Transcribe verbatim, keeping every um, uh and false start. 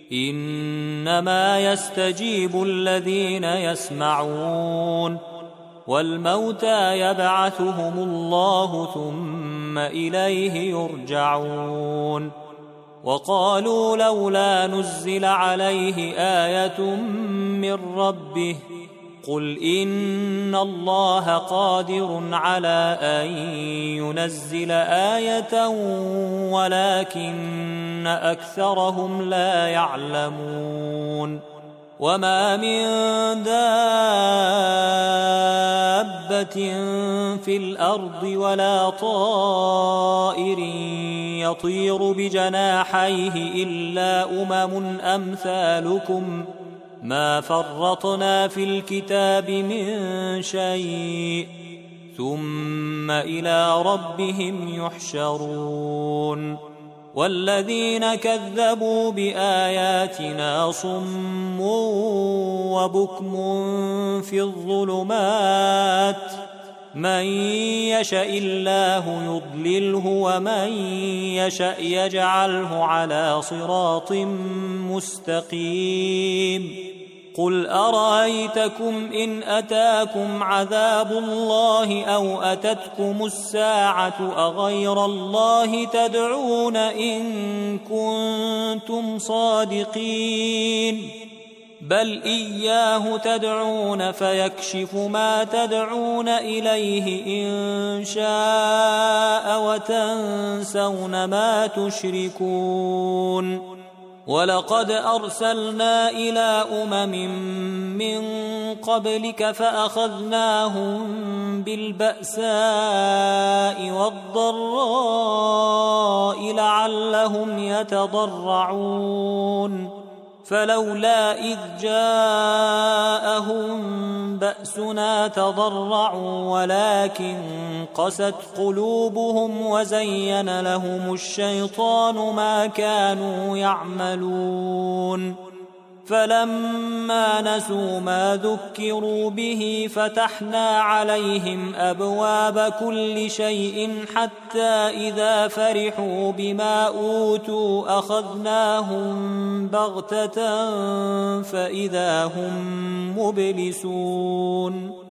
إنما يستجيب الذين يسمعون والموتى يبعثهم الله ثم إليه يرجعون وقالوا لولا نزل عليه آية من ربه قل إن الله قادر على أن ينزل آية ولكن أكثرهم لا يعلمون وما من دابة في الأرض ولا طائر يطير بجناحيه إلا أمم أمثالكم ما فرطنا في الكتاب من شيء ثم إلى ربهم يحشرون والذين كذبوا بآياتنا صم وبكم في الظلمات من يشاء الله يضلله ومن يشاء يجعله على صراط مستقيم قل أرأيتكم إن أتاكم عذاب الله أو أتتكم الساعة أغير الله تدعون إن كنتم صادقين بل إياه تدعون فيكشف ما تدعون إليه إن شاء وتنسون ما تشركون ولقد أرسلنا إلى أمم من قبلك فأخذناهم بالبأساء والضراء لعلهم يتضرعون فلولا إذ جاءهم بأسنا تضرعوا ولكن قست قلوبهم وزين لهم الشيطان ما كانوا يعملون فلما نسوا ما ذكروا به فتحنا عليهم أبواب كل شيء حتى إذا فرحوا بما أوتوا أخذناهم بغتة فإذا هم مبلسون